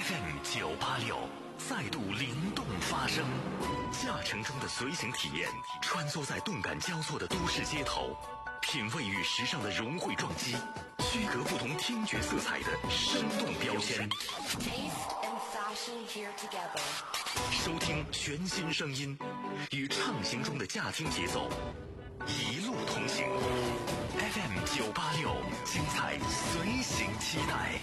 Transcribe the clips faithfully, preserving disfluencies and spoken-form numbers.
F M 九八六再度灵动发声，驾乘中的随行体验，穿梭在动感交错的都市街头，品味与时尚的融汇撞击，区隔不同听觉色彩的生动标签。收听全新声音，与畅行中的驾听节奏，一路同行。F M 九八六，精彩随行期待。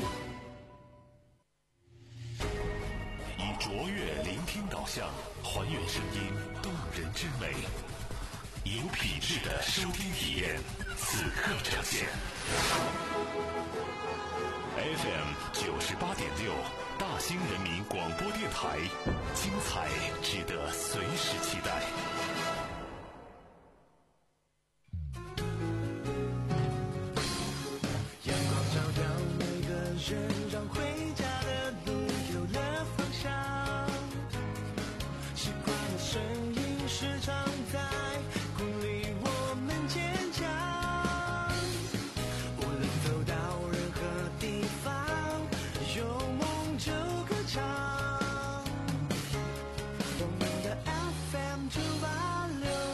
以卓越聆听导向，还原声音动人之美，有品质的收听体验，此刻呈现。F M 九十八点六，大兴人民广播电台，精彩值得随时期待。 阳光照耀每个人，让回家的路有了方向。习惯的声音时常在鼓励我们坚强。无论走到任何地方，有梦就歌唱。我们的 F M 九八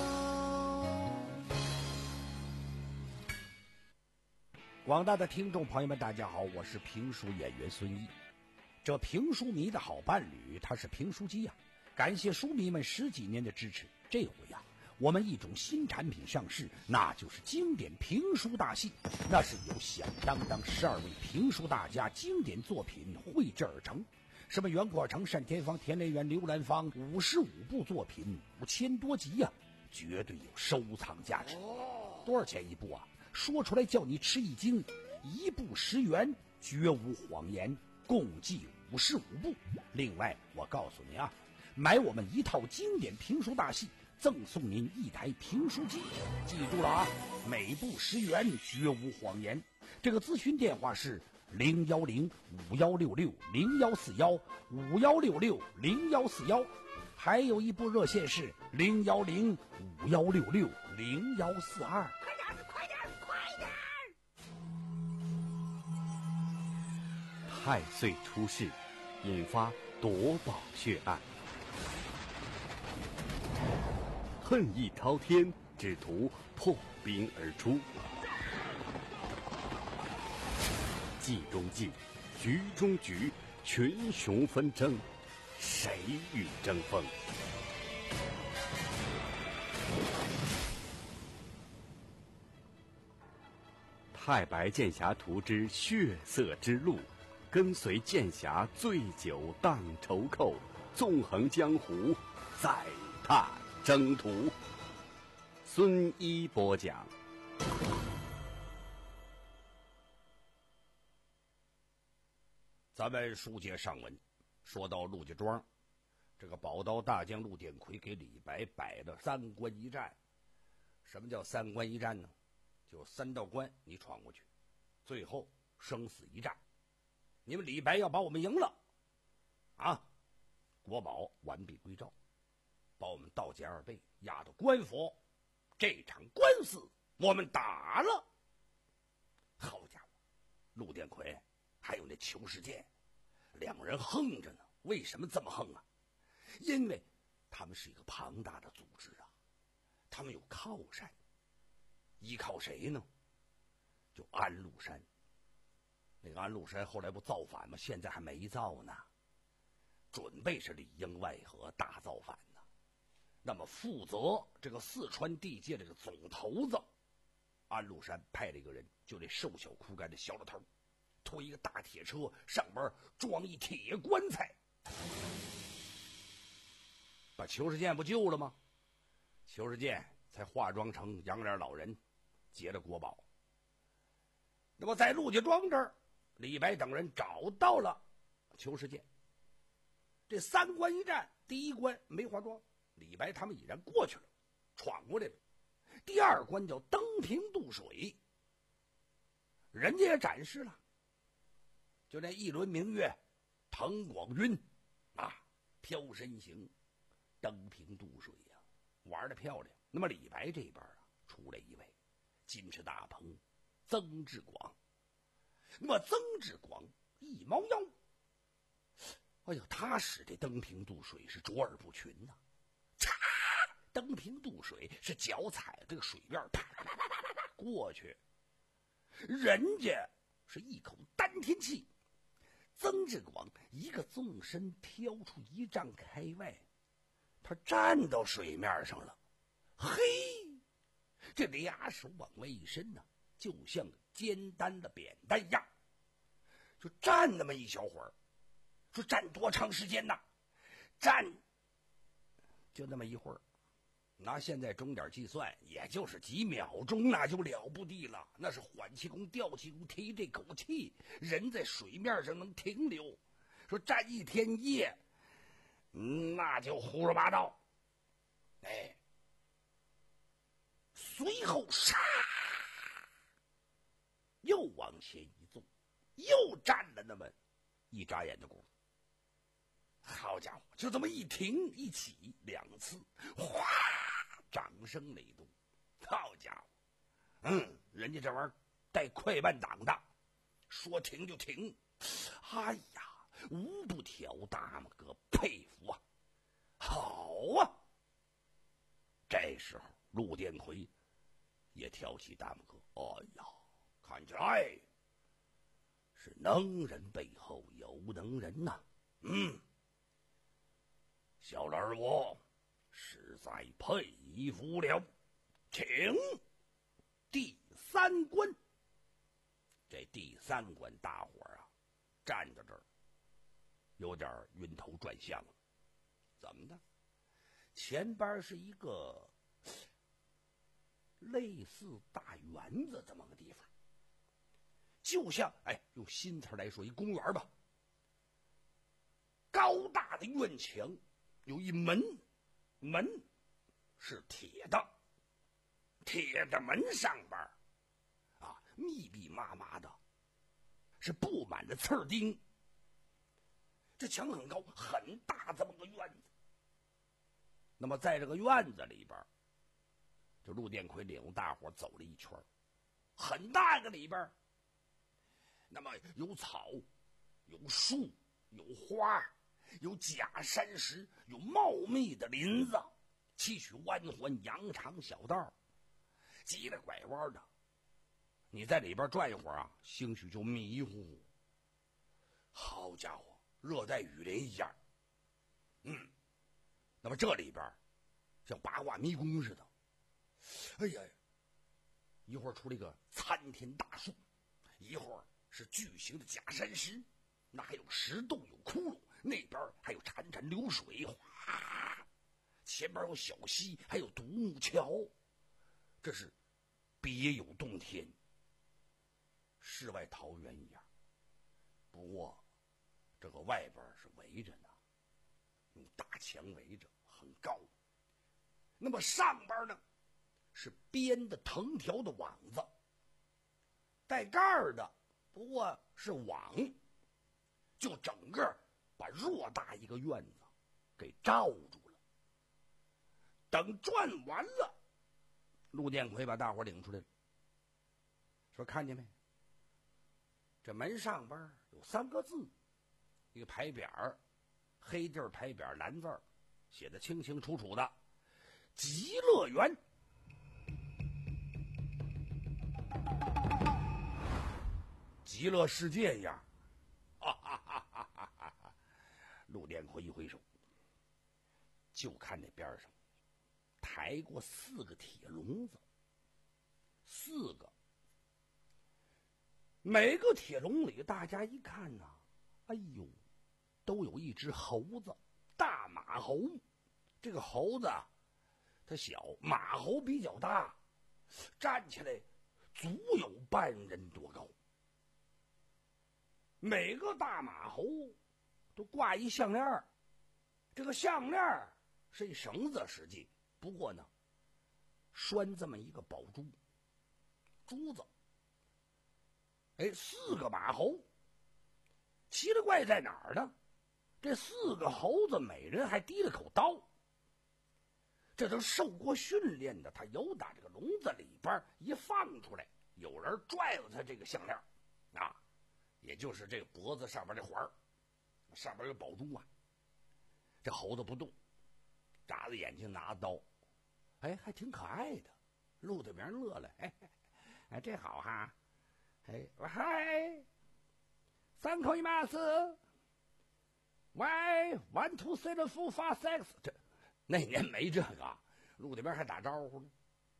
六。 广大的听众朋友们，大家好，我是评书演员孙一。这评书迷的好伴侣，他是评书机呀、啊。感谢书迷们十几年的支持，这回呀、啊，我们一种新产品上市，那就是经典评书大戏。那是由响当当十二位评书大家经典作品绘制而成，什么袁阔成、单田芳、田连元、刘兰芳，五十五部作品，五千多集呀、啊，绝对有收藏价值。多少钱一部啊？说出来叫你吃一惊，一部十元，绝无谎言，共计五十五部。另外，我告诉你啊，买我们一套经典评书大戏，赠送您一台评书机。记住了啊，每部十元，绝无谎言。这个咨询电话是零幺零五幺六六零幺四幺五幺六六零幺四幺，还有一部热线是零幺零五幺六六零幺四二。快点，快点，快点！ 太岁出世，引发夺宝血案。恨意滔天，只图破冰而出。计中计，局中局，群雄纷争，谁与争锋？太白剑侠图之血色之路，跟随剑侠醉酒荡愁寇，纵横江湖，再踏征途。孙一播讲。 咱们书接上文，说到陆家庄，这个宝刀大将陆典魁给李白摆了三关一战。什么叫三关一战呢？就三道关你闯过去，最后生死一战。你们李白要把我们赢了啊，国宝完璧归赵，把我们道解二辈押到官府，这场官司我们打了。好家伙，陆典魁还有那裘世健，两人横着呢。为什么这么横啊？因为他们是一个庞大的组织啊，他们有靠山，依靠谁呢？就安禄山。那个安禄山后来不造反吗？现在还没造呢，准备是里应外合大造反呢。那么负责这个四川地界这个总头子，安禄山派了一个人，就这瘦小枯干的小老头，推一个大铁车，上边装一铁棺材，把裘世健不救了吗？裘世健才化妆成杨脸老人，劫了国宝。那么在陆家庄这儿，李白等人找到了裘世健。这三关一战，第一关梅花庄，李白他们已然过去了，闯过来了。第二关叫登平渡水，人家也展示了，就那一轮明月，腾广晕啊，飘身行，登平渡水呀、啊，玩得漂亮。那么李白这边啊，出来一位金翅大鹏曾志广。那么曾志广一猫腰， 哎呦，他使这登平渡水是卓尔不群呐、啊！嚓，登平渡水是脚踩这个水面，啪啪啪啪啪啪过去，人家是一口丹田气。曾志广一个纵身飘出一丈开外，他站到水面上了。嘿，这俩手往外一伸呢、啊，就像煎蛋的扁担一样，就站那么一小会儿。说站多长时间呢？站就那么一会儿，拿现在钟点计算，也就是几秒钟，那就了不地了。那是缓气功、吊气功，提这口气，人在水面上能停留。说站一天夜，那就胡说八道。哎，随后唰，又往前一纵，又站了那么一眨眼的功夫。好家伙，就这么一停一起两次，哗，掌声雷动。好家伙，嗯，人家这玩意儿带快慢档的，说停就停。哎呀，无不挑大拇哥佩服啊！好啊！这时候陆殿魁也挑起大拇哥，哎呀，看起来是能人背后有能人呐、啊。嗯。小儿我实在佩服了，请第三关。这第三关大伙儿啊站在这儿有点晕头转向了。怎么的？前边是一个类似大园子这么个地方，就像哎用新词来说一公园吧，高大的院墙。有一门，门是铁的，铁的门上边啊，密密麻麻的，是布满了刺儿钉。这墙很高，很大，这么个院子。那么在这个院子里边，就陆殿魁领着大伙走了一圈，很大个里边，那么有草，有树，有花。有假山石，有茂密的林子，崎岖弯环，羊肠小道，急了拐弯的。你在里边转一会儿啊，兴许就迷糊。好家伙，热带雨林一样。嗯，那么这里边像八卦迷宫似的。哎呀，一会儿出了一个参天大树，一会儿是巨型的假山石，那还有石洞，有窟窿。那边还有潺潺流水，哗！前边有小溪，还有独木桥，这是别有洞天，世外桃源一样。不过，这个外边是围着呢，用大墙围着，很高。那么上边呢，是编的藤条的网子，带盖儿的，不过是网，就整个。把偌大一个院子给罩住了。等转完了，陆殿魁把大伙领出来了，说：“看见没？这门上边有三个字，一个牌匾儿，黑地儿牌匾，蓝字儿，写的清清楚楚的，极乐园。”极乐世界一样。哈哈哈哈哈哈！陆殿魁一挥手，就看那边上抬过四个铁笼子，四个，每个铁笼里大家一看呐、啊，哎呦，都有一只猴子，大马猴。这个猴子它小，马猴比较大，站起来足有半人多高。每个大马猴都挂一项链，这个项链是一绳子实际，不过呢拴这么一个宝珠珠子。哎，四个马猴，奇了怪在哪儿呢？这四个猴子每人还提了口刀，这都受过训练的，他由打这个笼子里边一放出来，有人拽了他这个项链啊，也就是这个脖子上面这环儿， 上边有宝珠啊。这猴子不动，眨着眼睛拿刀，哎，还挺可爱的。陆德明乐了，哎哎，这好哈，哎，嗨，三口一马斯，喂 ，one two three four five six， 这那年没这个，陆德明还打招呼呢。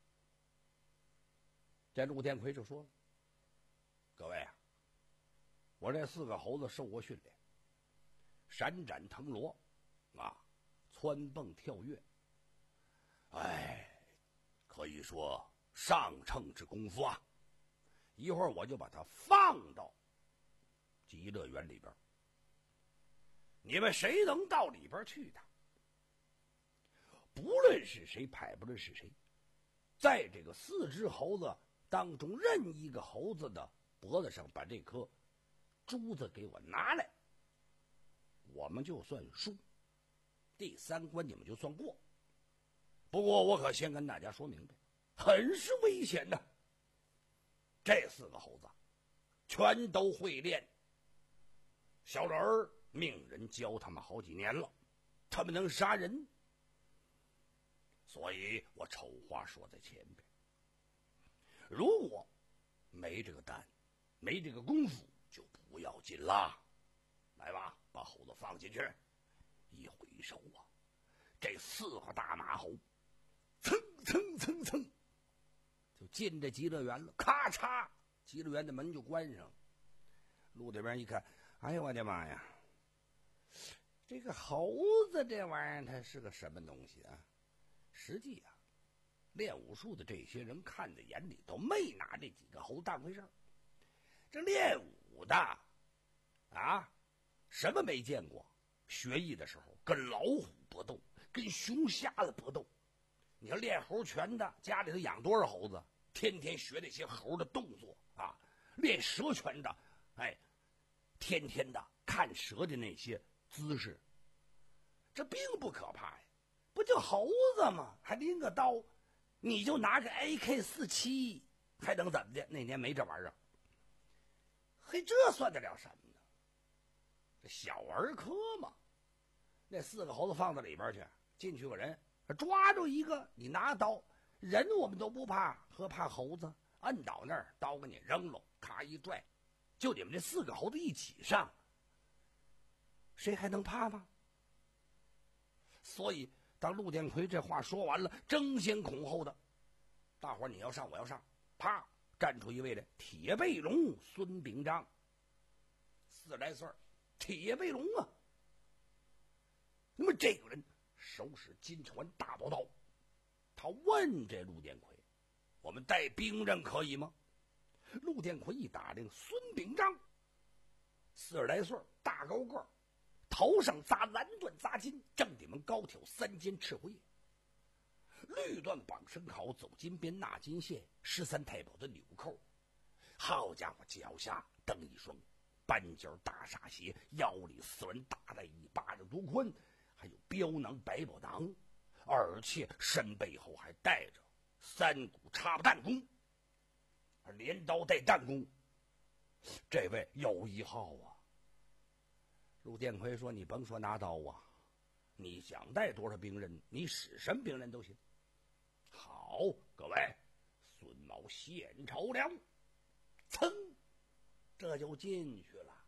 这陆殿魁就说了：“各位啊，我这四个猴子受过训练，闪展腾挪。”啊，蹿蹦跳跃，哎，可以说上乘之功夫啊！一会儿我就把它放到极乐园里边，你们谁能到里边去的？不论是谁派，不论是谁，在这个四只猴子当中任一个猴子的脖子上把这颗珠子给我拿来，我们就算输。第三关你们就算过，不过我可先跟大家说明白，很是危险的。这四个猴子全都会练，小人儿命人教他们好几年了，他们能杀人，所以我丑话说在前边。如果没这个胆，没这个功夫，就不要紧啦。来吧，把猴子放进去。一回手啊，这四个大马猴蹭蹭蹭蹭就进这极乐园了。咔嚓，极乐园的门就关上。陆这边一看，哎呦我的妈呀，这个猴子这玩意儿它是个什么东西啊？实际啊，练武术的这些人看在眼里，都没拿这几个猴当回事儿。这练武的啊，什么没见过？学艺的时候跟老虎搏斗，跟熊瞎子搏斗。你看练猴拳的家里头养多少猴子，天天学那些猴的动作啊。练蛇拳的，哎，天天的看蛇的那些姿势。这并不可怕呀，不就猴子吗？还拎个刀，你就拿个 A K 四七，还能怎么的？那年没这玩意儿，嘿，这算得了什么呢？这小儿科嘛。那四个猴子放到里边去，进去个人抓住一个，你拿刀，人我们都不怕，何怕猴子？摁倒那儿，刀给你扔了，咔一拽，就你们这四个猴子一起上，谁还能怕吗？所以当陆殿魁这话说完了，争先恐后的，大伙儿你要上我要上，啪站出一位来，铁背龙孙秉章，四十来岁，铁背龙啊。那么这个人手使金传大宝刀，他问这陆殿魁：“我们带兵刃可以吗？”陆殿魁一打听，孙秉章四十来岁，大高个，头上扎蓝缎扎金，正顶门高挑三尖赤狐叶，绿缎绑身考，走金边纳金线，十三太保的纽扣。好家伙，脚下蹬一双半截大沙鞋，腰里四人大带一巴掌多宽。还有标囊百宝囊，而且身背后还带着三股插弹弓，连刀带弹弓。这位有一号啊！陆殿魁说：“你甭说拿刀啊，你想带多少兵刃，你使什么兵刃都行。”好，各位，孙茂献丑了，噌，这就进去了。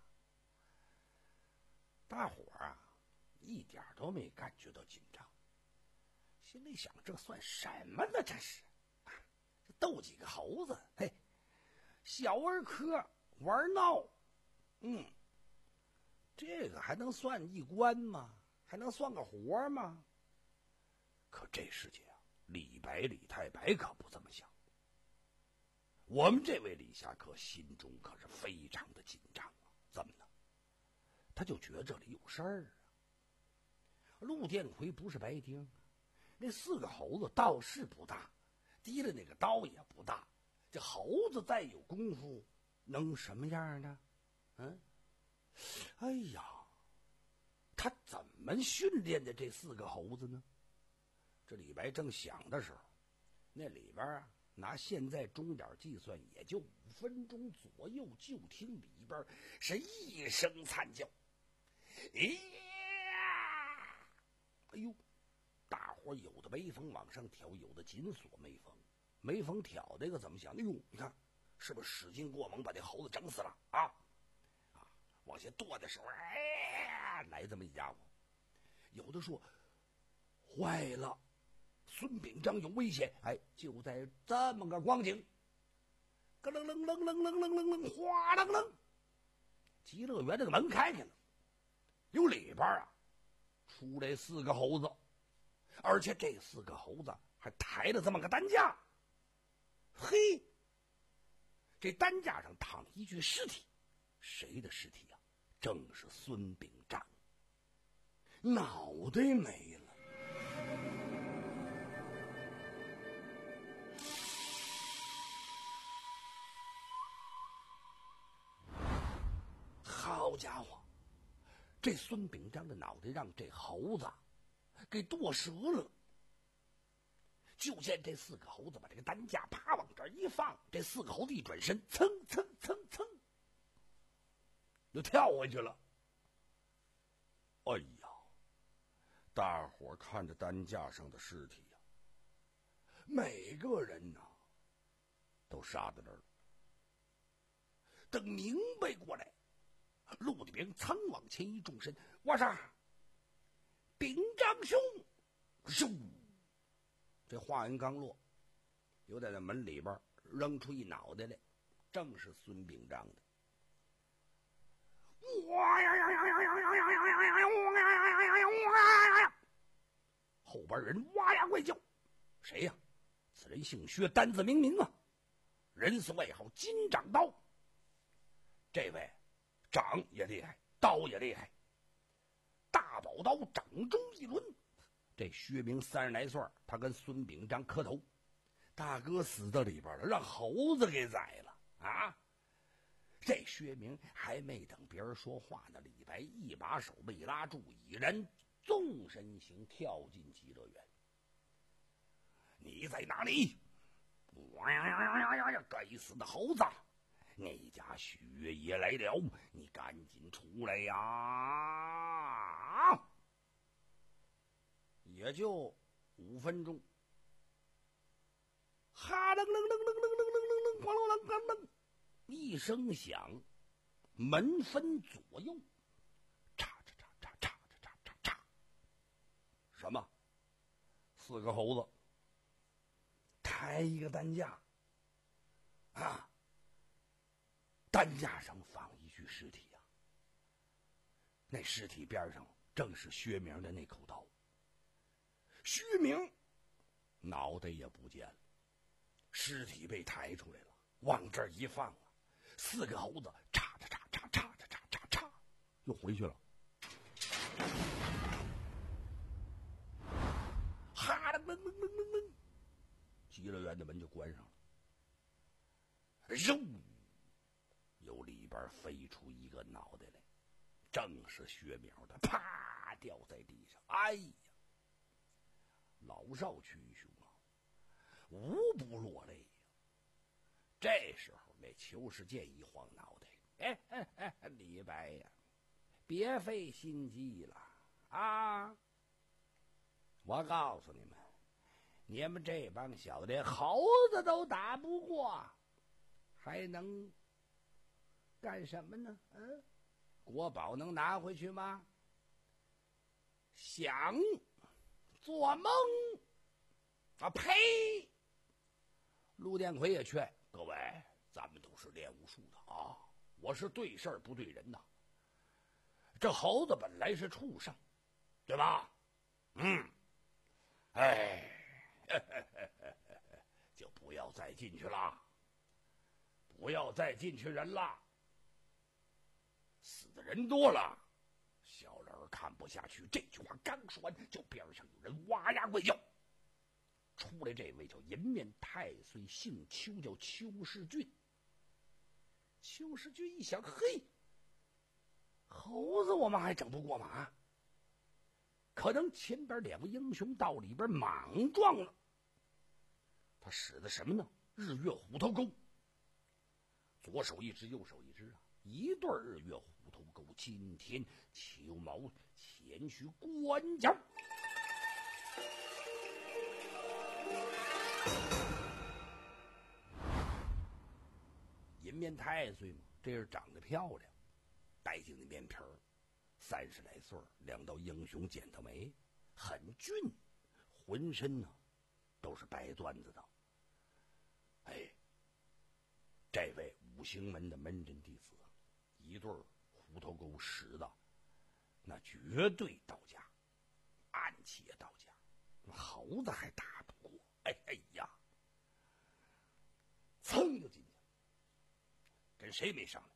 大伙儿啊，一点都没感觉到紧张，心里想：这算什么呢？这是，这斗几个猴子，嘿，小儿科玩闹，嗯，这个还能算一关吗？还能算个活吗？可这世界啊，李白李太白可不这么想。我们这位李侠客心中可是非常的紧张啊！怎么呢？他就觉得这里有事儿啊。陆殿魁不是白丁，那四个猴子倒是不大，提了那个刀也不大，这猴子再有功夫，能什么样呢？嗯，哎呀，他怎么训练的这四个猴子呢？这李白正想的时候，那里边啊，拿现在钟点计算，也就五分钟左右，就听里边是一声惨叫。 咦呀！哎呦，大伙有的没风往上挑，有的紧锁没风。没风挑这个怎么想？哎呦，你看是不是使劲过猛把这猴子整死了啊？啊，往下跺的时候，哎，来这么一家伙。有的说坏了，孙秉章有危险。哎，就在这么个光景，咯楞楞楞楞楞楞楞楞，哗楞楞，极乐园这个门开开了，有里边啊出来四个猴子，而且这四个猴子还抬了这么个担架。嘿，这担架上躺一具尸体，谁的尸体呀、啊？正是孙秉章，脑袋没了。好家伙，这孙秉章的脑袋让这猴子给剁折了。就见这四个猴子把这个担架啪往这一放，这四个猴子一转身，蹭蹭蹭蹭就跳回去了。哎呀，大伙看着担架上的尸体呀、啊，每个人呐、啊、都傻在这儿了。等明白过来，陆地兵噌往前一纵身，我说秉章兄，咻！这话音刚落，又在那门里边扔出一脑袋来，正是孙秉章的。哇呀呀呀呀呀呀呀呀呀呀呀呀呀呀！后边人哇呀怪叫，谁呀？此人姓薛，单字明民啊，人送外号金掌刀。这位掌也厉害，刀也厉害，大宝刀掌中一抡。这薛明三十来岁，他跟孙秉章磕头，大哥死到里边了，让猴子给宰了啊！这薛明还没等别人说话呢，李白一把手被拉住，已然纵身行，跳进极乐园。你在哪里？哇呀呀呀呀呀！该死的猴子！那家许爷来了，你赶紧出来呀！也就五分钟，哈楞楞楞楞楞楞楞楞，咣啷啷当当，一声响，门分左右，嚓嚓嚓嚓嚓嚓嚓嚓，什么？四个猴子抬一个担架啊，担架上放一具尸体呀、啊，那尸体边上正是薛明的那口刀。薛明脑袋也不见了，尸体被抬出来了，往这儿一放啊，四个猴子嚓嚓嚓嚓嚓嚓嚓嚓嚓又回去了。哈楞楞楞楞楞楞，极乐园的门就关上了。肉，由里边飞出一个脑袋来，正是薛苗的，啪掉在地上。哎呀！老少群雄啊，无不落泪呀、啊。这时候，那邱世健一晃脑袋，哎哎哎，李白呀，别费心机了啊！我告诉你们，你们这帮小的猴子都打不过，还能干什么呢？嗯，国宝能拿回去吗？想。做梦啊！呸！陆殿魁也劝各位，咱们都是练武术的啊，我是对事儿不对人呐。这猴子本来是畜生，对吧？嗯，哎，就不要再进去了，不要再进去人了，死的人多了。小人看不下去，这句话刚说完，就边上有人哇呀怪叫。出来这位叫银面太岁，姓邱，叫邱世俊。邱世俊一想，嘿，猴子我们还整不过吗？可能前边两位英雄到里边莽撞了。他使的什么呢？日月虎头钩。左手一只，右手一只啊，一对日月虎头钩。 狗今天邱某前去管教。银面太岁嘛，这人长得漂亮，带劲的面皮儿，三十来岁，两道英雄剪刀眉，很俊，浑身呢都是白缎子的。哎，这位五行门的门人弟子，一对虎头沟使的，那绝对到家，暗器也到家，猴子还打不过。哎哎呀，噌就进去了，跟谁没商量？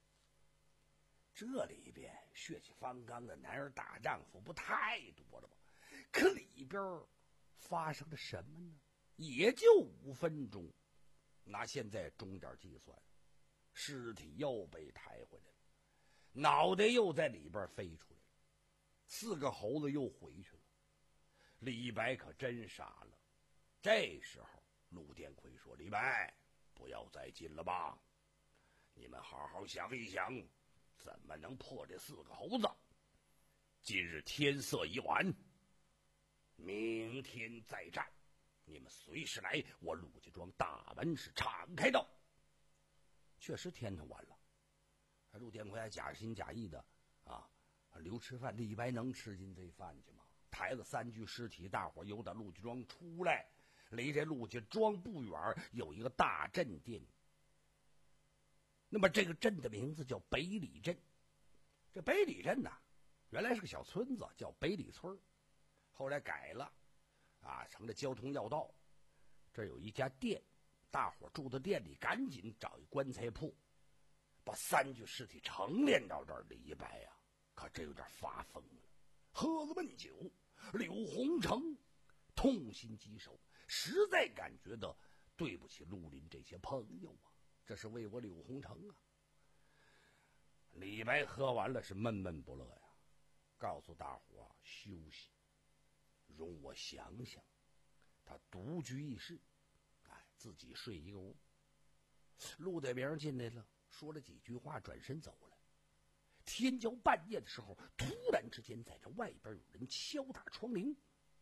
这里边血气方刚的男儿大丈夫不太多了吗？可里边发生了什么呢？也就五分钟，拿现在钟点计算，尸体又被抬回来了，脑袋又在里边飞出来了，四个猴子又回去了。李白可真傻了。这时候陆殿魁说：“李白，不要再进了吧，你们好好想一想，怎么能破这四个猴子？今日天色已晚，明天再战，你们随时来，我陆家庄大门是敞开的。”确实天都晚了，陆殿魁还假心假意的啊留吃饭。李白能吃进这饭去吗？抬了三具尸体，大伙由打陆家庄出来，离这陆家庄不远有一个大镇店。那么这个镇的名字叫北里镇。这北里镇呢，原来是个小村子，叫北里村，后来改了啊，成了交通要道。这有一家店，大伙住的店里赶紧找一棺材铺，把三具尸体陈列到这儿。李白呀、啊，可真有点发疯了，喝了闷酒。柳洪成痛心疾首，实在感觉到对不起绿林这些朋友啊，这是为我柳洪成啊。李白喝完了是闷闷不乐呀，告诉大伙啊，休息，容我想想。他独居一室，哎，自己睡一个屋。陆大明进来了，说了几句话，转身走了。天交半夜的时候，突然之间在这外边有人敲打窗棂。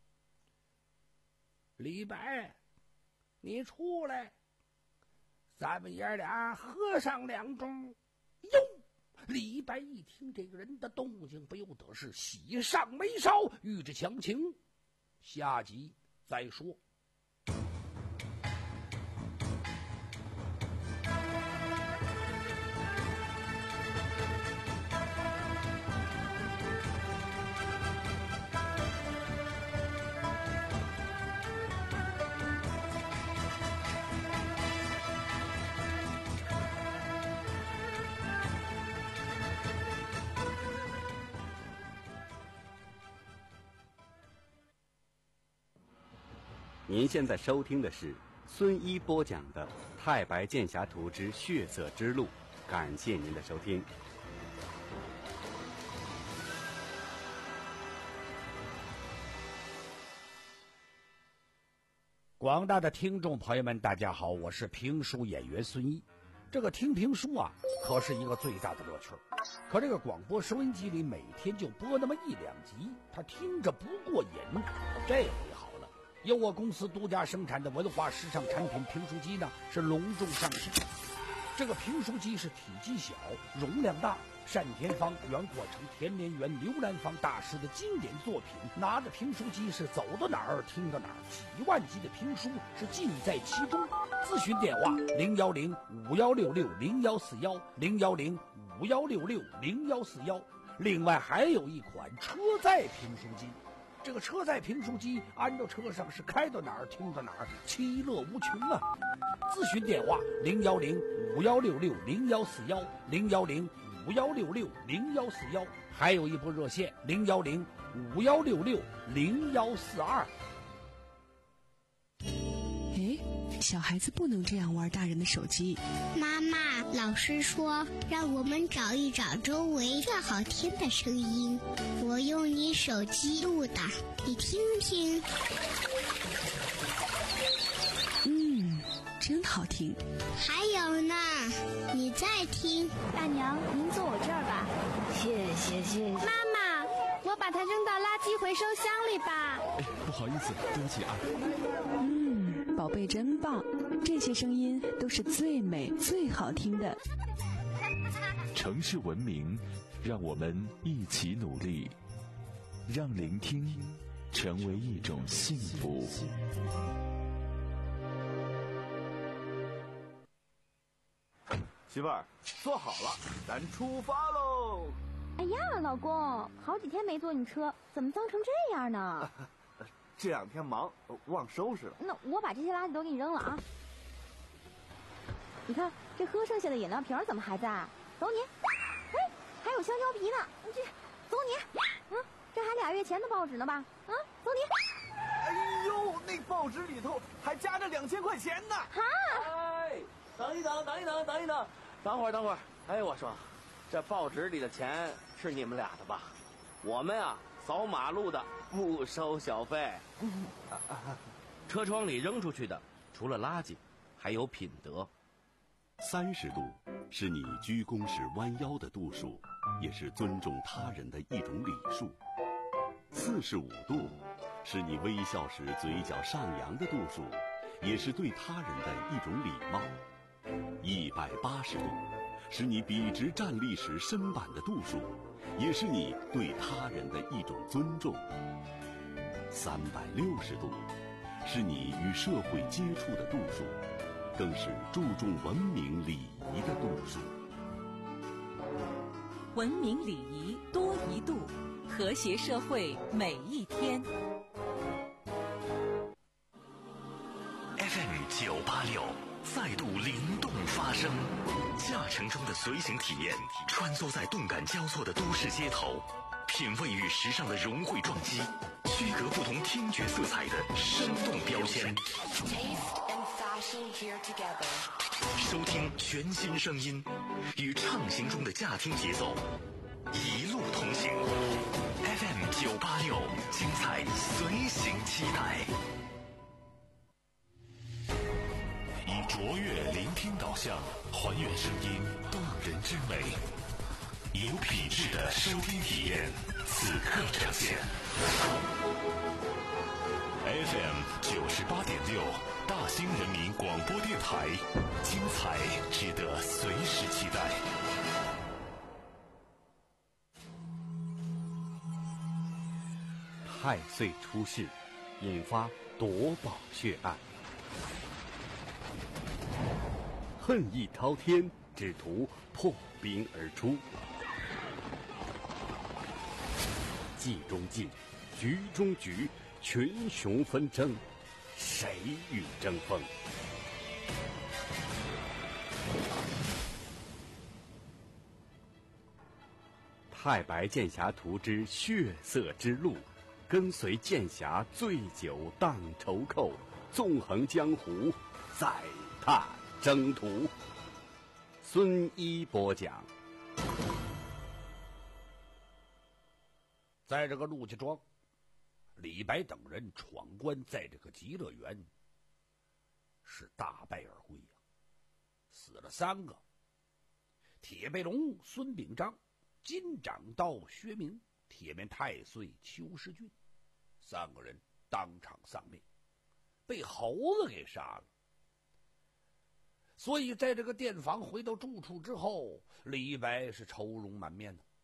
李白，你出来，咱们爷俩喝上两盅。哟，李白一听这个人的动静，不由得是喜上眉梢。欲知详情，下集再说。 您现在收听的是孙一播讲的《太白剑侠图之血色之路》，感谢您的收听。 广大的听众朋友们，大家好，我是评书演员孙一。这个听评书啊，可是一个最大的乐趣。可这个广播收音机里每天就播那么一两集，他听着不过瘾。这回好了，由我公司独家生产的文化时尚产品评书机呢，是隆重上市。这个评书机是体积小，容量大，单田芳、袁阔成、田连元、刘兰芳大师的经典作品。拿着评书机是走到哪儿听到哪儿，几万集的评书是尽在其中。咨询电话零幺零五幺六六零幺四幺零幺零五幺六六零幺四幺。另外还有一款车载评书机。这个车载评书机安到车上是开到哪儿听到哪儿，其乐无穷啊！咨询电话零幺零五幺六六零幺四幺零幺零五幺六六零幺四幺，还有一部热线零幺零五幺六六零幺四二。 哎，小孩子不能这样玩大人的手机。 妈妈，老师说让我们找一找周围最好听的声音，我用你手机录的，你听听。 嗯， 真好听。 还有呢，你再听。 大娘，您坐我这儿吧。 谢谢谢谢。 妈妈，我把它扔到垃圾回收箱里吧。 哎，不好意思，对不起啊。 嗯，宝贝真棒，这些声音都是最美最好听的。 城市文明，让我们一起努力，让聆听成为一种幸福。 媳妇儿，坐好了，咱出发喽！ 哎呀，老公，好几天没坐你车，怎么脏成这样呢？ 这两天忙，忘收拾了。 那我把这些垃圾都给你扔了啊！你看，这喝剩下的饮料瓶怎么还在？走你！哎，还有香蕉皮呢，这走你！嗯，这还俩月前的报纸呢吧？啊，走你！ 哎呦，那报纸里头还夹着两千块钱呢！ 哈！ 哎，等一等，等一等，等一等，等会儿，等会儿。哎，我说，这报纸里的钱是你们俩的吧？我们啊，扫马路的不收小费。 车窗里扔出去的，除了垃圾，还有品德。 三十度是你鞠躬时弯腰的度数，也是尊重他人的一种礼数。四十五度是你微笑时嘴角上扬的度数，也是对他人的一种礼貌。一百八十度是你笔直站立时身板的度数，也是你对他人的一种尊重。三百六十度是你与社会接触的度数，更是注重文明礼仪的度数。 文明礼仪多一度，和谐社会每一天。 F M 九八六再度灵动发声，驾乘中的随行体验，穿梭在动感交错的都市街头，品味与时尚的融汇撞击，区隔不同听觉色彩的生动标签。收听全新声音，与畅行中的驾听节奏，一路同行。F M 九八六，精彩随行期待。以卓越聆听导向，还原声音动人之美，有品质的收听体验，此刻呈现。F M 九十八点六，大兴人民广播电台，精彩值得随时期待。 太岁出世，引发夺宝血案，恨意滔天，只图破冰而出。计中计，局中局，群雄纷争，谁与争锋？太白剑侠图之血色之路，跟随剑侠醉酒荡愁寇，纵横江湖，再踏征途。孙一播讲。 在这个陆家庄，李白等人闯关，在这个极乐园是大败而归呀、啊，死了三个：铁背龙孙秉章、金掌刀薛明、铁面太岁邱世俊，三个人当场丧命，被猴子给杀了。所以在这个店房回到住处之后，李白是愁容满面的，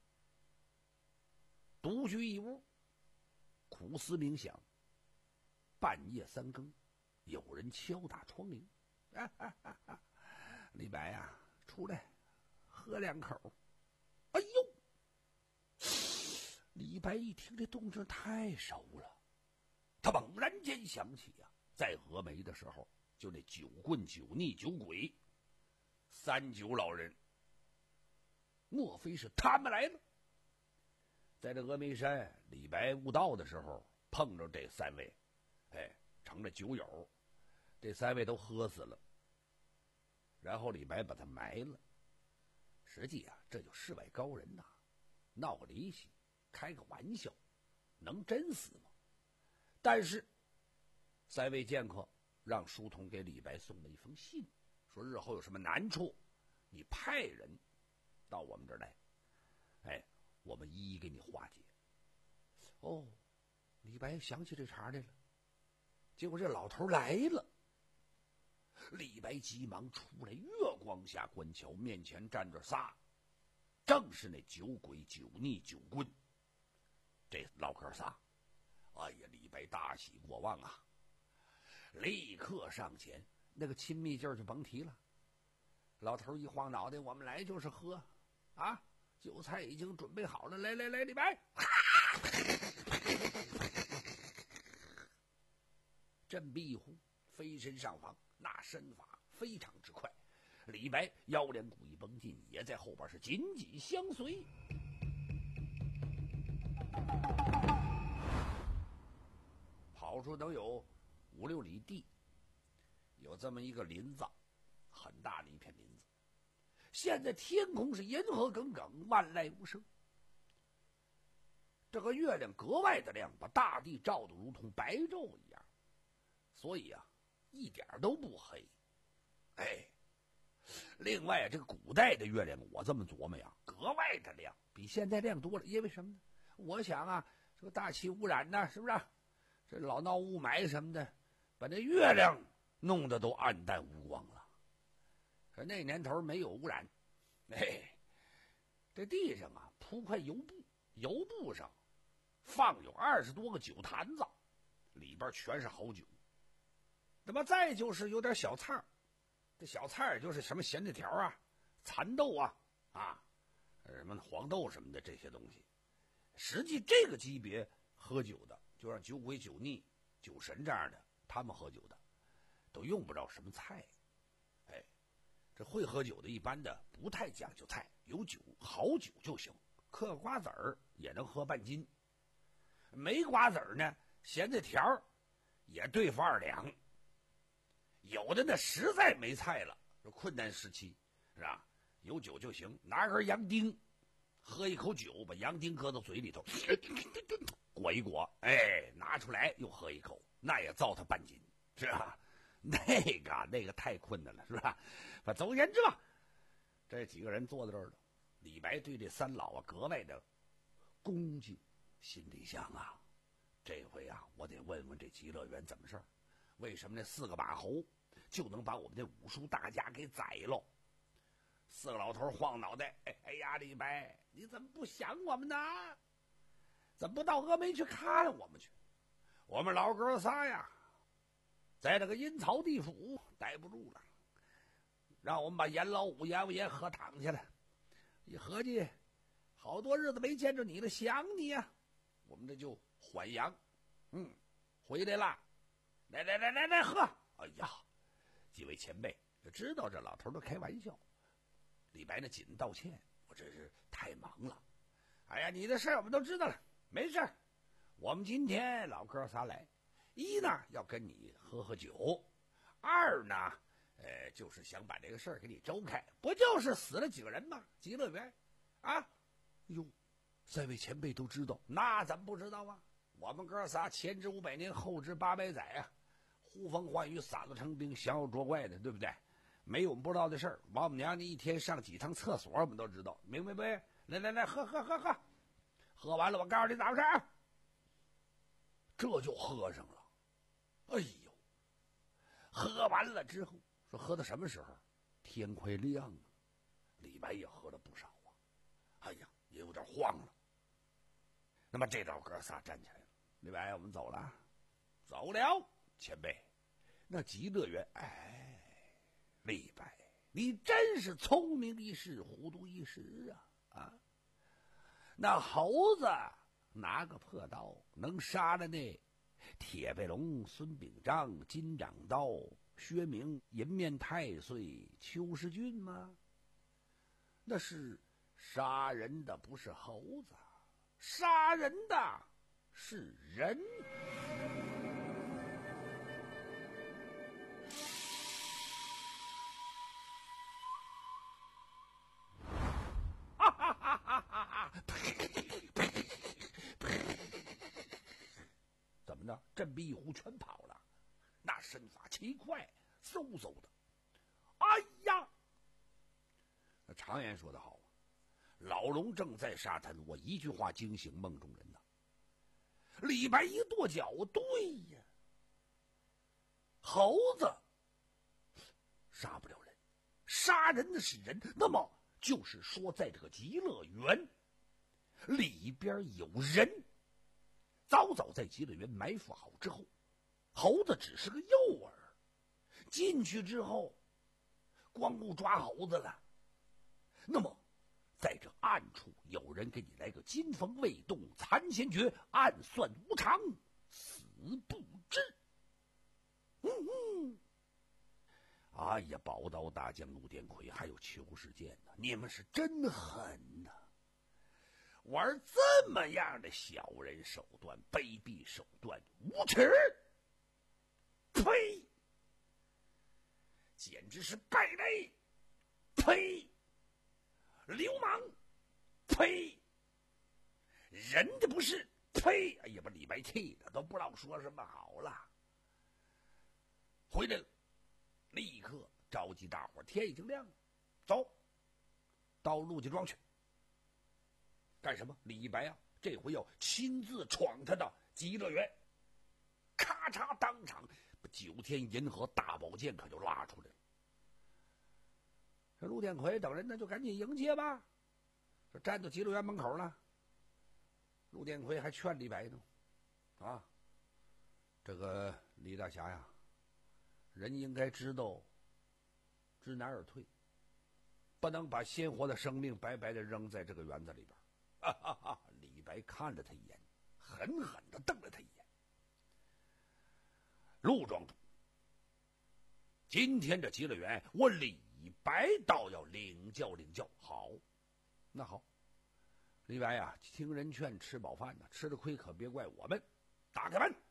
独居一屋，苦思冥想。半夜三更，有人敲打窗棂，啊啊啊啊、李白呀、啊，出来喝两口。哎呦！李白一听这动静太熟了，他猛然间想起呀、啊，在峨眉的时候，就那酒棍、酒逆、酒鬼三九老人，莫非是他们来了？在这峨眉山，李白悟道的时候碰着这三位，哎，成了酒友，这三位都喝死了，然后李白把他埋了。实际啊，这就世外高人呐、啊，闹个离奇，开个玩笑，能真死吗？但是三位剑客让书童给李白送了一封信，说日后有什么难处，你派人到我们这儿来，哎，我们一一给你化解。哦，李白想起这茬来了，结果这老头来了。李白急忙出来，月光下观瞧，面前站着仨，正是那酒鬼、酒逆、酒棍，这老哥仨。哎呀，李白大喜过望啊，立刻上前，那个亲密劲儿就甭提了。老头一晃脑袋，我们来就是喝啊，酒菜已经准备好了，来来来，李白，振臂一呼，飞身上房，那身法非常之快。李白腰连鼓一绷劲，也在后边是紧紧相随。跑出能有五六里地，有这么一个林子，很大的一片林子。现在天空是银河耿耿，万籁无声。这个月亮格外的亮，把大地照得如同白昼一样，所以啊，一点都不黑。哎，另外这个古代的月亮，我这么琢磨呀，格外的亮，比现在亮多了。因为什么呢？我想啊，这个大气污染呢，是不是？这老闹雾霾什么的，把那月亮弄得都暗淡无光了。可那年头没有污染，哎，这地上啊铺块油布，油布上放有二十多个酒坛子，里边全是好酒。那么再就是有点小菜，这小菜就是什么咸菜条啊、蚕豆啊、啊什么黄豆什么的这些东西。实际这个级别喝酒的，就让酒鬼、酒逆、酒神这样的他们喝酒的，都用不着什么菜。哎，这会喝酒的一般的不太讲究菜，有酒好酒就行。嗑瓜子儿也能喝半斤，没瓜子儿呢，咸菜条也对付二两。有的呢实在没菜了，这困难时期是吧？有酒就行，拿根洋丁，喝一口酒，把洋丁搁到嘴里头，裹一裹，哎，拿出来又喝一口，那也糟蹋半斤，是吧？那个那个太困难了，是吧？反总而言之吧，这几个人坐在这儿了，李白对这三老啊格外的恭敬，心里想啊，这回啊我得问问这极乐园怎么事儿，为什么那四个马猴就能把我们这武术大家给宰了？四个老头晃脑袋，哎哎呀，李白，你怎么不想我们呢？怎么不到峨眉去看我们去？我们老哥仨呀，在这个阴曹地府待不住了，让我们把阎老五、阎王爷喝躺下了。一合计，好多日子没见着你了，想你呀、啊，我们这就缓阳，嗯，回来了，来来来来来喝。哎呀，几位前辈就知道这老头都开玩笑。李白呢紧道歉，我这是太忙了。哎呀，你的事我们都知道了，没事。我们今天老哥仨来，一呢要跟你喝喝酒，二呢，呃，就是想把这个事儿给你周开。不就是死了几个人吗？极乐园，啊，哟，三位前辈都知道，那咱不知道啊？我们哥仨前知五百年，后知八百载啊，呼风唤雨，洒落成冰，降妖捉怪的，对不对？没有我们不知道的事儿。王母娘娘一天上几趟厕所，我们都知道，明白没？来来来，喝喝喝喝，喝完了我告诉你咋回事啊？这就喝上了。哎呦，喝完了之后，说喝到什么时候？天快亮了。李白也喝了不少啊，哎呀，也有点慌了。那么这老哥仨站起来了，李白，我们走了，走了，前辈。那极乐园，哎。李白，你真是聪明一世，糊涂一时啊！啊，那猴子拿个破刀能杀了那铁背龙、孙秉章、金掌刀、薛明、银面太岁、邱世俊吗？那是杀人的，不是猴子，杀人的是人。振臂一呼，全跑了。那身法奇快，嗖嗖的。哎呀！那常言说得好啊，老龙正在沙滩，我一句话惊醒梦中人呐。李白一跺脚，对呀，猴子杀不了人，杀人的是人，那么就是说，在这个极乐园里边有人。早早在极乐园埋伏好之后，猴子只是个诱饵，进去之后光顾抓猴子了。那么在这暗处有人给你来个金风未动残先觉，暗算无常死不知。嗯嗯，哎呀，宝刀大将陆殿魁还有裘世剑呢，你们是真狠呐！玩这么样的小人手段、卑鄙手段、无耻！呸！简直是败类！呸！流氓！呸！人家不是！呸！哎呀，把李白气的都不知道说什么好了。回来了，立刻召集大伙，天已经亮了，走到陆家庄去。干什么？李白啊，这回要亲自闯他的极乐园，咔嚓，当场把九天银河大宝剑可就拉出来了。这陆殿魁等人呢，就赶紧迎接吧。这站到极乐园门口了，陆殿魁还劝李白呢，啊，这个李大侠呀，人应该知道知难而退，不能把鲜活的生命白白的扔在这个园子里边。哈哈哈！李白看了他一眼，狠狠的瞪了他一眼。陆庄主，今天这极乐园，我李白倒要领教领教。好，那好，李白呀、啊，听人劝，吃饱饭呢，吃了亏可别怪我们。打开门，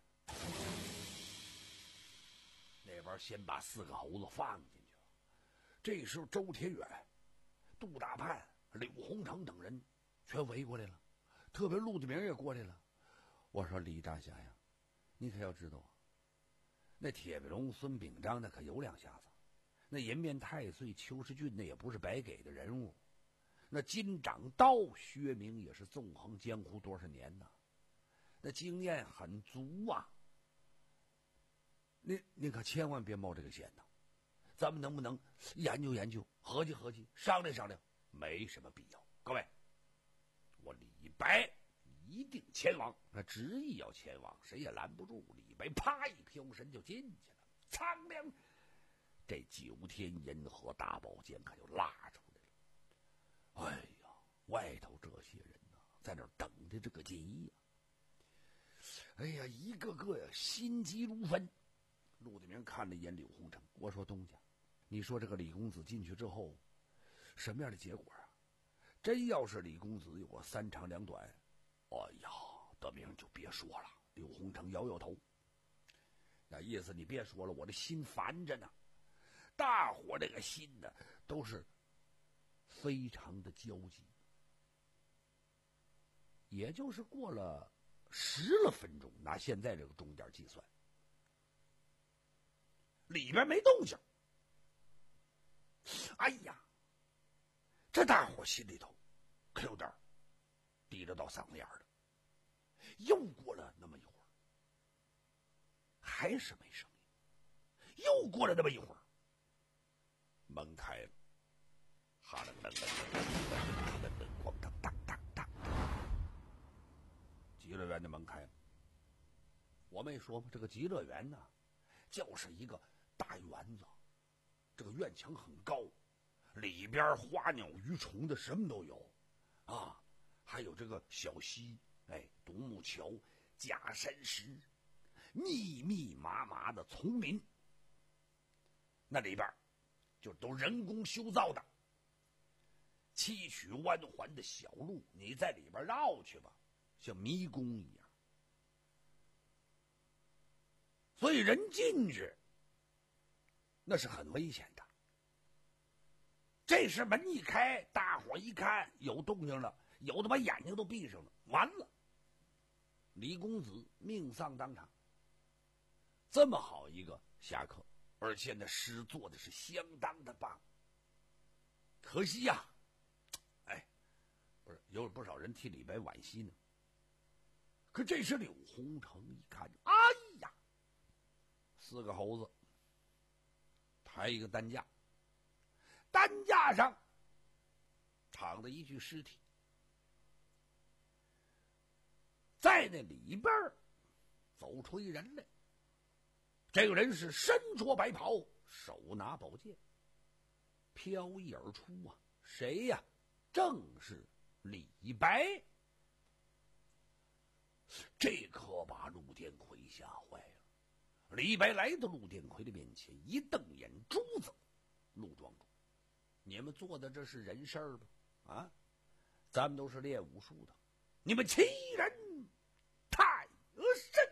那边先把四个猴子放进去了。这时候，周天远、杜大盼、柳洪成等人全围过来了，特别陆子明也过来了。我说李大侠呀，你可要知道啊，那铁臂龙孙秉章那可有两下子，那银面太岁邱世俊那也不是白给的人物，那金掌刀薛明也是纵横江湖多少年呢，那经验很足啊。你你可千万别冒这个险呐，咱们能不能研究研究，合计合计，商量商量？没什么必要。各位，我李白一定前往，那执意要前往，谁也拦不住。李白啪一飘身就进去了，苍凉，这九天银河大宝剑可就拉出来了。哎呀，外头这些人呢、啊，在那儿等着这个急呀、啊！哎呀，一个个呀心急如焚。陆子明看了一眼柳洪成，我说东家，你说这个李公子进去之后，什么样的结果啊？真要是李公子有个三长两短，哎呀，德明就别说了。柳洪成摇摇头，那意思你别说了，我的心烦着呢。大伙这个心呢，都是非常的焦急。也就是过了十来分钟，拿现在这个钟点计算，里边没动静。哎呀，这大伙心里头可有点提着到嗓子眼儿了。又过了那么一会儿，还是没声音。又过了那么一会儿，门开了，哈楞楞楞楞楞楞咣当当当当，极乐园的门开了。我没说吗？这个极乐园呢，就是一个大园子，这个院墙很高，里边花鸟鱼虫的什么都有，啊，还有这个小溪，哎，独木桥、假山石，密密麻麻的丛林。那里边就都人工修造的，崎岖弯环的小路，你在里边绕去吧，像迷宫一样。所以人进去那是很危险的。这时门一开，大伙一看有动静了，有的把眼睛都闭上了，完了，李公子命丧当场。 这么好一个侠客，而且那诗做的是相当的棒。可惜呀、啊，哎，不是有不少人替李白惋惜呢。可这时柳洪成一看，哎呀，四个猴子抬一个担架，担架上躺着一具尸体，在那里边走出一人来。这个人是身着白袍，手拿宝剑，飘逸而出啊！谁呀？正是李白。这可把陆殿魁吓坏了。李白来到陆殿魁的面前，一瞪眼珠子：“陆庄主，你们做的这是人事儿吗？啊，咱们都是练武术的，你们欺人太甚！”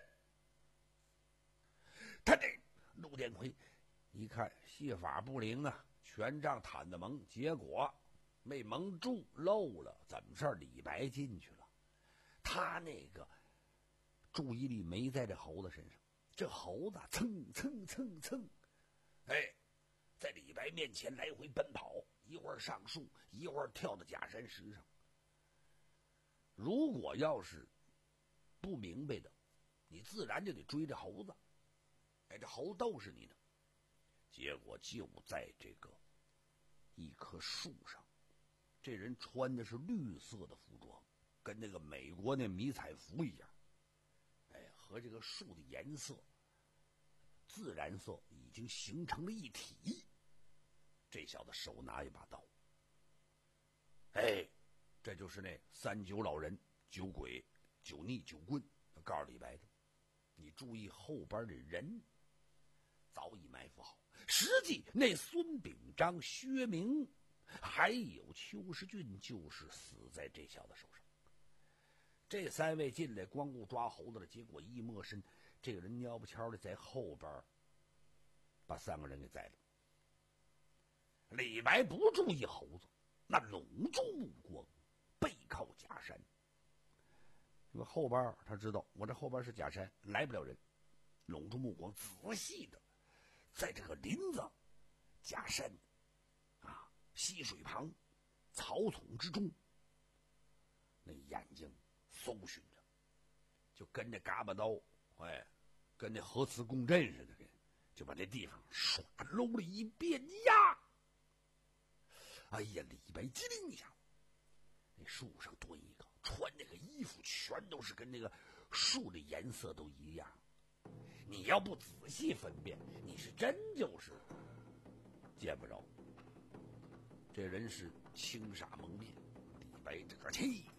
他这陆殿魁一看戏法不灵啊，权杖袒的蒙，结果没蒙住，漏了。怎么事？李白进去了，他那个注意力没在这猴子身上，这猴子蹭蹭蹭蹭，哎，在李白面前来回奔跑，一会儿上树，一会儿跳到假山石上。如果要是不明白的，你自然就得追着猴子，哎，这猴斗是你的。结果就在这个一棵树上，这人穿的是绿色的服装，跟那个美国那迷彩服一样，哎，和这个树的颜色、自然色已经形成了一体。这小子手拿一把刀，哎，这就是那三九老人、酒鬼、酒逆、酒棍，告诉李白的。你注意后边的人早已埋伏好，实际那孙秉章、薛明还有邱世俊就是死在这小子手上。这三位进来光顾抓猴子了，结果一摸身，这个人蔫不悄的在后边把三个人给宰了。李白不注意猴子，那拢住目光，背靠假山。因为后边他知道我这后边是假山，来不了人，拢住目光，仔细的在这个林子、假山啊、溪水旁、草丛之中，那眼睛搜寻着，就跟那嘎巴刀，哎，跟那核磁共振似的，就把这地方唰搂了一遍呀！哎呀，李白机灵一下，那树上蹲一个，穿那个衣服全都是跟那个树的颜色都一样。你要不仔细分辨，你是真就是见不着。这人是青纱蒙面，李白这个气，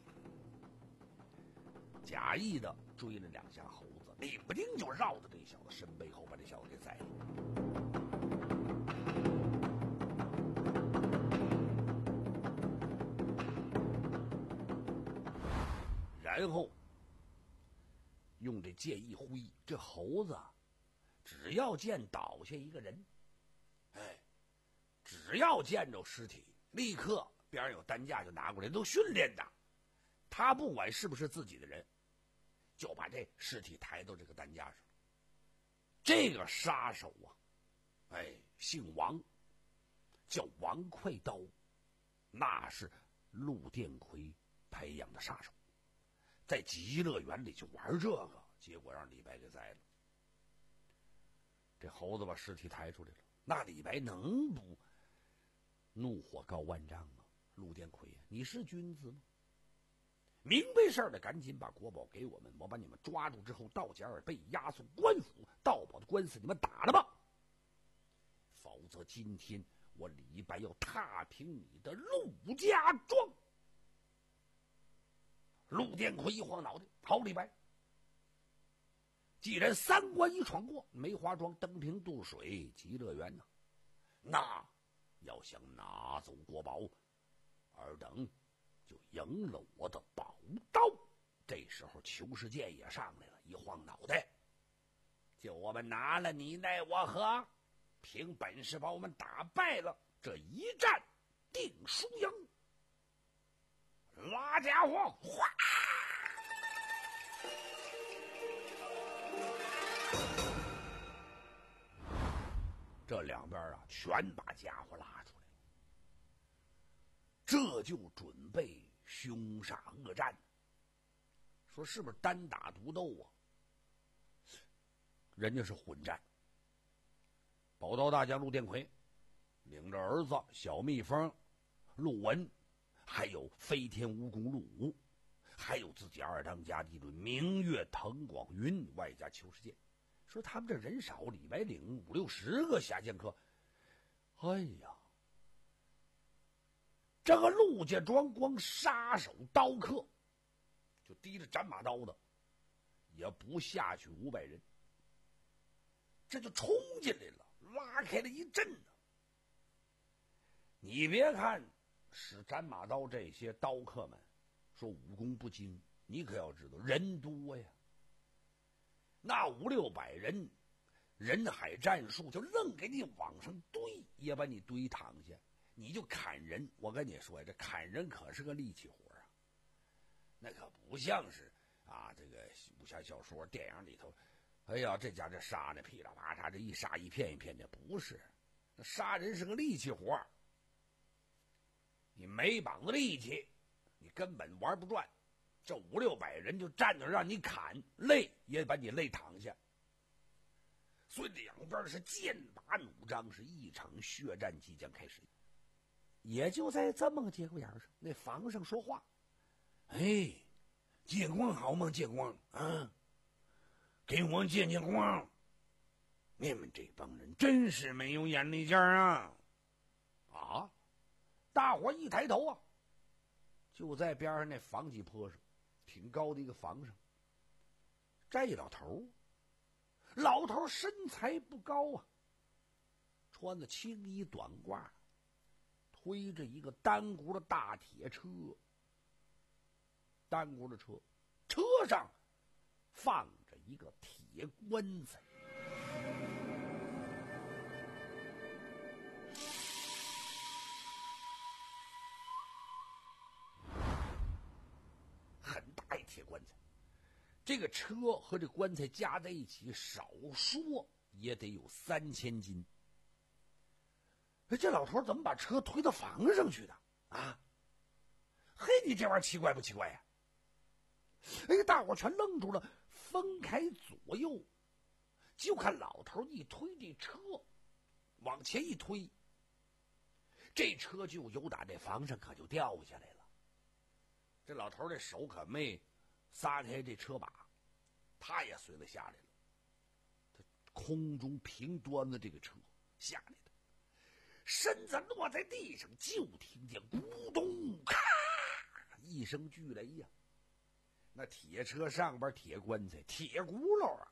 假意的追了两下猴子，领不丁就绕到这小子身背后，把这小子给宰了。然后用这剑一挥，这猴子只要见倒下一个人，哎，只要见着尸体，立刻边上有担架就拿过来，都训练的。他不管是不是自己的人，就把这尸体抬到这个担架上。这个杀手啊，哎，姓王，叫王快刀，那是陆殿魁培养的杀手。在极乐园里就玩这个，结果让李白给宰了。这猴子把尸体抬出来了，那李白能不怒火高万丈吗？陆殿魁啊，你是君子吗？明白事儿的赶紧把国宝给我们，我把你们抓住之后到加尔贝押送官府，盗宝的官司你们打了吧，否则今天我李白要踏平你的陆家庄。陆殿魁一晃脑袋，好，李白，既然三关一闯过，梅花庄、登平渡水、极乐园呢、啊，那要想拿走国宝，尔等就赢了我的宝刀。这时候裘世剑也上来了，一晃脑袋，就我们拿了你奈我何？凭本事把我们打败了，这一战定输赢。拉家伙，哗！ 这两边啊全把家伙拉出来了，这就准备凶杀恶战。说是不是单打独斗啊？人家是混战。宝刀大将陆殿魁领着儿子小蜜蜂陆文，还有飞天蜈蚣陆武，还有自己二当家弟的明月滕广云，外加邱世健。说他们这人少，李白领五六十个侠剑客。哎呀，这个陆家庄光杀手刀客就提着斩马刀的也不下去五百人，这就冲进来了，拉开了一阵呢。你别看使斩马刀这些刀客们说武功不精，你可要知道人多呀，那五六百人人海战术就愣给你往上堆，也把你堆躺下，你就砍人。我跟你说呀，这砍人可是个力气活啊，那可不像是啊这个武侠小说电影里头，哎呀这家这杀那噼里啪嚓，这一杀一片一片的，不是，这杀人是个力气活，你没膀子力气你根本玩不转。这五六百人就站着让你砍，累也把你累躺下。所以两边是剑拔弩张，是一场血战即将开始。也就在这么个节骨眼上，那房上说话：“哎，借光好吗？借光啊，给我借借光！你们这帮人真是没有眼力见啊！”啊！大伙一抬头啊，就在边上那房脊坡上，挺高的一个房上，站一老头。老头身材不高啊，穿着青衣短褂，推着一个单轱的大铁车。单轱的车，车上放着一个铁棺材。很大一铁棺材，这个车和这棺材加在一起，少说也得有三千斤。哎，这老头怎么把车推到房上去的啊？嘿，你这玩意儿奇怪不奇怪呀？哎，大伙全愣住了，分开左右，就看老头一推这车，往前一推，这车就由打这房上可就掉下来了。这老头这手可没撒开这车把，他也随了下来了。他空中平端的这个车下来的，身子落在地上，就听见咕咚咔一声巨雷呀！那铁车上边铁棺材，铁轱辘啊！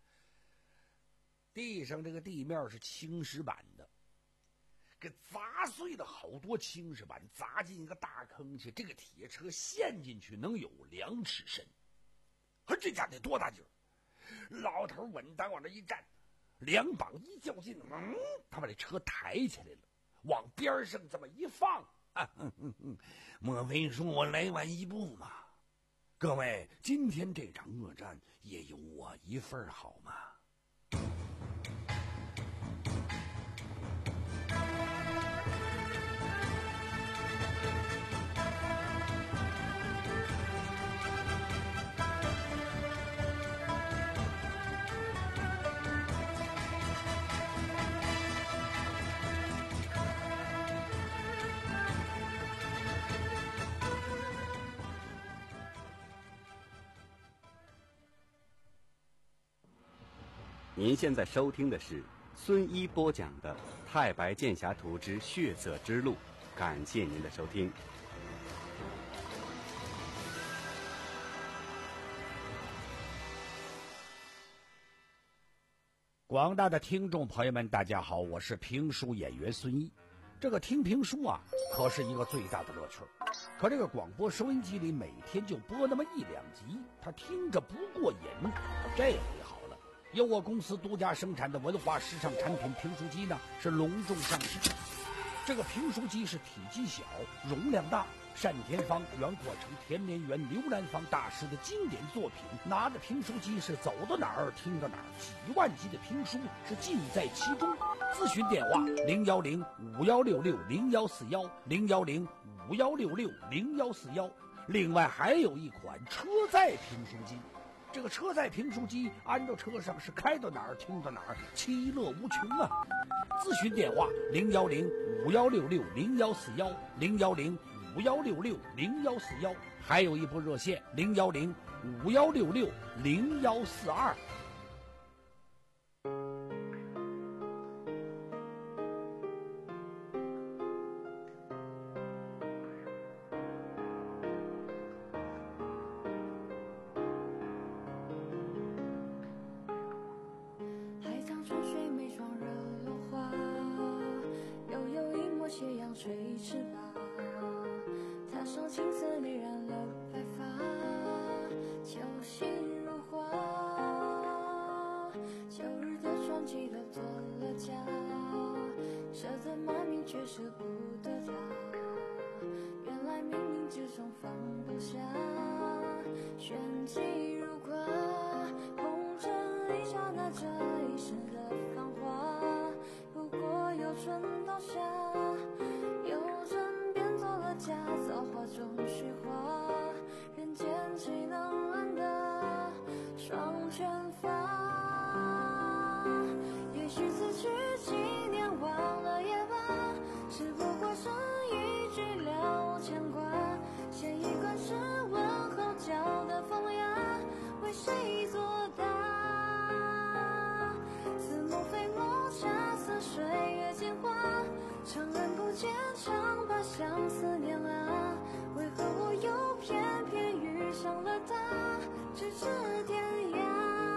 地上这个地面是青石板的，给砸碎了好多青石板，砸进一个大坑去。这个铁车陷进去能有两尺深，呵，这家得多大劲儿！老头稳当往这一站，两膀一较劲，嗯，他把这车抬起来了，往边上这么一放，啊，嗯嗯嗯，莫非说我来晚一步嘛？各位，今天这场恶战也有我一份好吗？ 您现在收听的是孙一播讲的《太白剑侠图之血色之路》，感谢您的收听。 广大的听众朋友们，大家好，我是评书演员孙一。这个听评书啊，可是一个最大的乐趣。可这个广播收音机里每天就播那么一两集，他听着不过瘾。这回好了，由我公司独家生产的文化时尚产品评书机呢，是隆重上市。 这个评书机是体积小，容量大。单田芳、袁阔成、田连元、刘兰芳大师的经典作品，拿着评书机是走到哪儿听到哪儿，几万集的评书是尽在其中。咨询电话零幺零五幺六六零幺四幺零幺零五幺六六零幺四幺。另外还有一款车载评书机，这个车载评书机安到车上是开到哪儿听到哪儿，其乐无穷啊！咨询电话零幺零五幺六六零幺四幺零幺零五幺六六零幺四幺，还有一部热线零幺零五幺六六零幺四二。 海棠春水眉双惹落花，悠悠一抹斜阳垂翅膀。踏上青丝内染了白发，秋心如花。秋日的传奇都做了假，舍得骂名却舍不得他。原来冥冥之中放不下，玄机如挂。红尘一刹那，这一世的繁华，不过由春到夏，由真变作了假，造化中虚化，人间岂能安得双全法？也许此去几年忘了也罢，只不过是一句了牵挂。写一段诗问候教的风雅，为谁作答？似梦非梦，恰似水月镜花，长安不见长把相思念啊，为何我又偏偏遇上了他，咫尺天涯。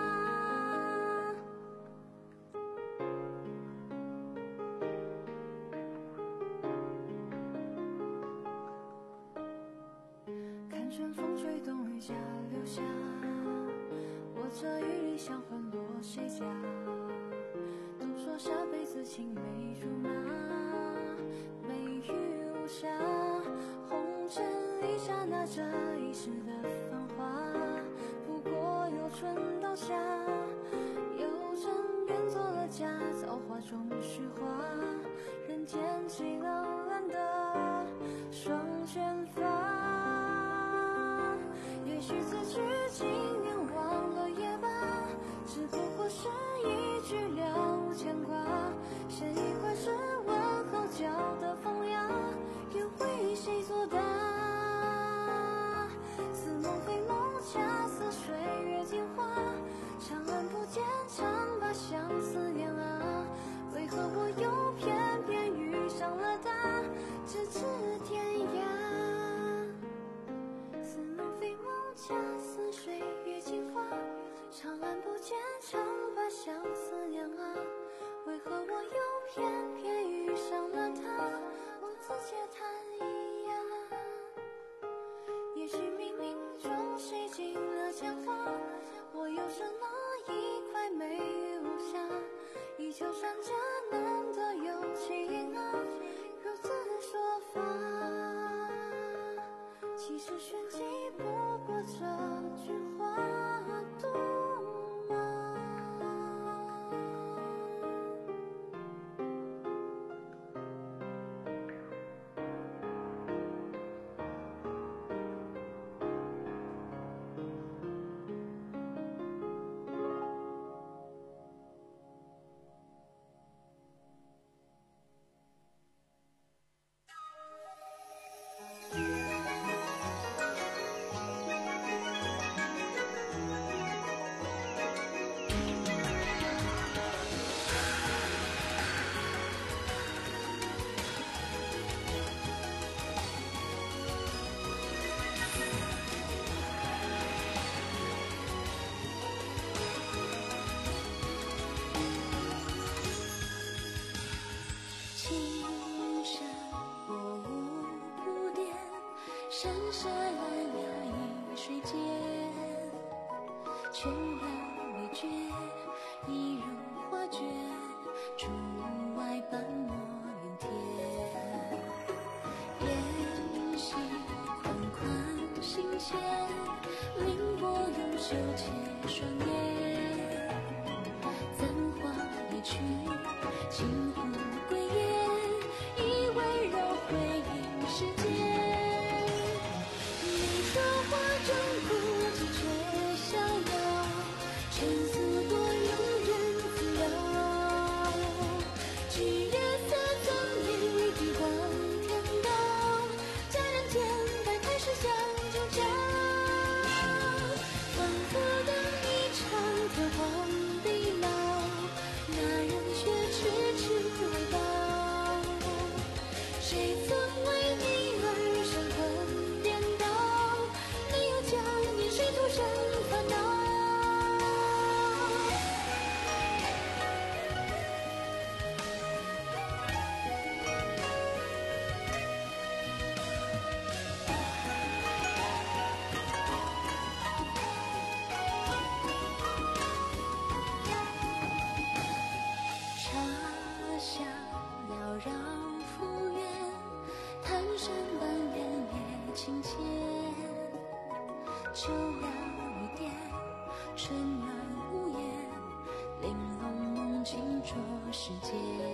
看春风吹动雨下留下，我这与理想魂落谁家？都说下辈子青梅竹马，美玉无瑕。红尘一刹那，这一世的繁华，不过由春到夏，由真变作了假，造化中虚化，人间岂能安得双全法？也许此去几年忘了也罢，只不过是一句了牵挂。写一块诗问候教的风雅，又为谁作答？似梦非梦，恰似水月镜花，长安不见长把相思念啊，为何我又偏偏遇上了他，咫尺天涯？似梦非梦，恰似水月镜花，长安不见长把相思念啊，为何我又偏偏遇上了他，我自嗟叹一呀。也许冥冥中谁进了讲话，我又是那一块美玉无瑕，依旧善假难得有情啊，如此说法。其实玄机不过这句话度吗？山沙蓝呀一水间，琼瑶未绝，一如画卷，竹外斑驳云天。 心间，凌波用袖切双眼，簪花一曲，轻呼归雁，以温柔回应世间。你说花中孤寂却逍遥，尘俗多庸人自扰。举月色赠你地光天道，佳人间百态是相救家。仿佛等一场天荒地老，那人却迟迟未到。谁曾为你而神魂颠倒，你又将年岁徒生烦恼。茶香缭绕复原，檀山半边夜清浅。秋绕雨点，春暖无言，玲珑梦境着世间。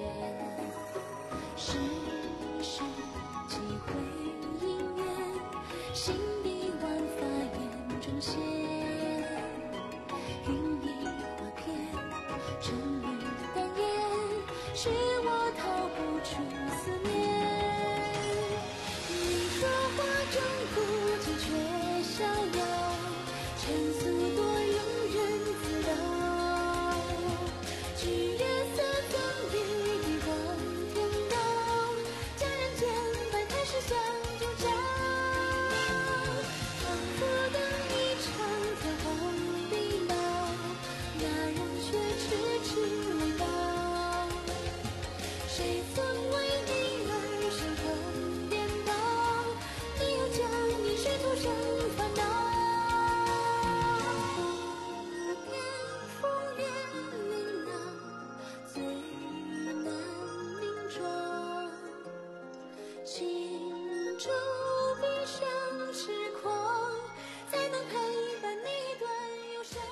世事几回姻缘，心底万法眼中现。云一花片，沉于丹颜，使我逃不出思念。你说花中孤寂却逍遥，尘俗多庸人自扰。举月色赠你地光天道，佳人间百态是相救家。仿佛等一场天荒地老，那人却迟迟未到。谁曾为你而神魂颠倒，你又将年岁徒生烦恼。年复年龄老，最难名状。心中闭上痴狂，才能陪伴你段忧伤。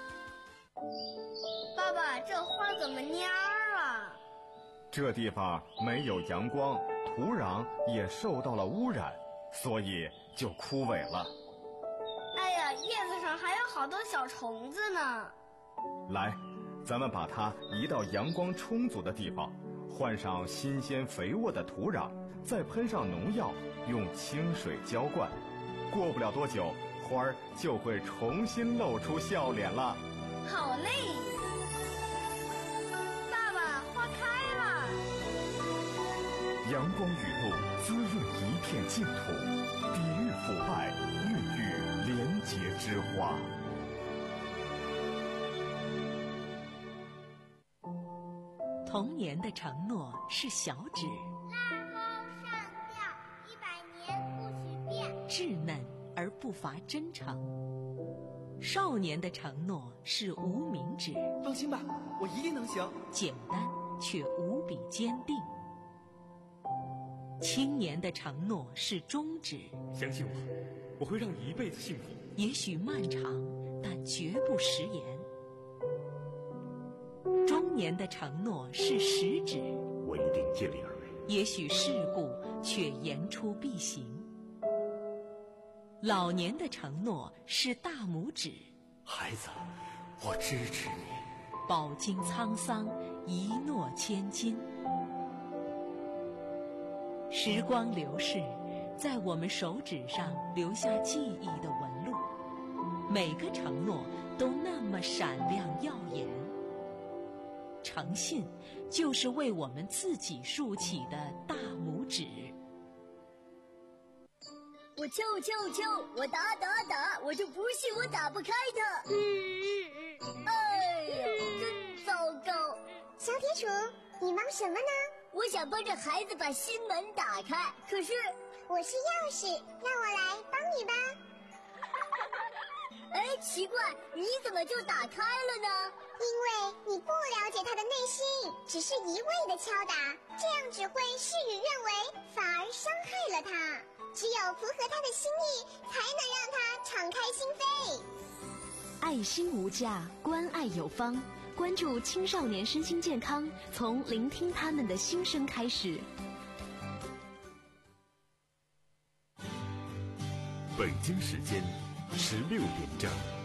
爸爸，这花怎么蔫儿了？ 这地方没有阳光，土壤也受到了污染，所以就枯萎了。 哎呀，叶子上还有好多小虫子呢。 来，咱们把它移到阳光充足的地方，换上新鲜肥沃的土壤，再喷上农药，用清水浇灌。过不了多久，花儿就会重新露出笑脸了。 好嘞，爸爸，花开了。 阳光雨露滋润一片净土，抵御腐败，孕育廉洁之花。 童年的承诺是小指， 拉钩上吊，一百年不许变。 稚嫩而不乏真诚。少年的承诺是无名指， 放心吧，我一定能行。 简单却无比坚定。青年的承诺是中指， 相信我，我会让你一辈子幸福。 也许漫长，但绝不食言。中年的承诺是食指， 我一定尽力而为。 也许世故，却言出必行。老年的承诺是大拇指， 孩子，我支持你。 饱经沧桑，一诺千金。时光流逝，在我们手指上留下记忆的纹路，每个承诺都那么闪亮耀眼。诚信就是为我们自己竖起的大拇指。 我敲敲敲，我打打打，我就不信我打不开它。嗯嗯嗯，哎呀，真糟糕！ 小铁鼠，你忙什么呢？ 我想帮着孩子把心门打开，可是我是钥匙，让我来帮你吧。 哎，奇怪，你怎么就打开了呢？ 因为你不了解他的内心，只是一味的敲打，这样只会事与愿违，反而伤害了他。只有符合他的心意，才能让他敞开心扉。 爱心无价，关爱有方。关注青少年身心健康，从聆听他们的心声开始。 北京时间十六点整。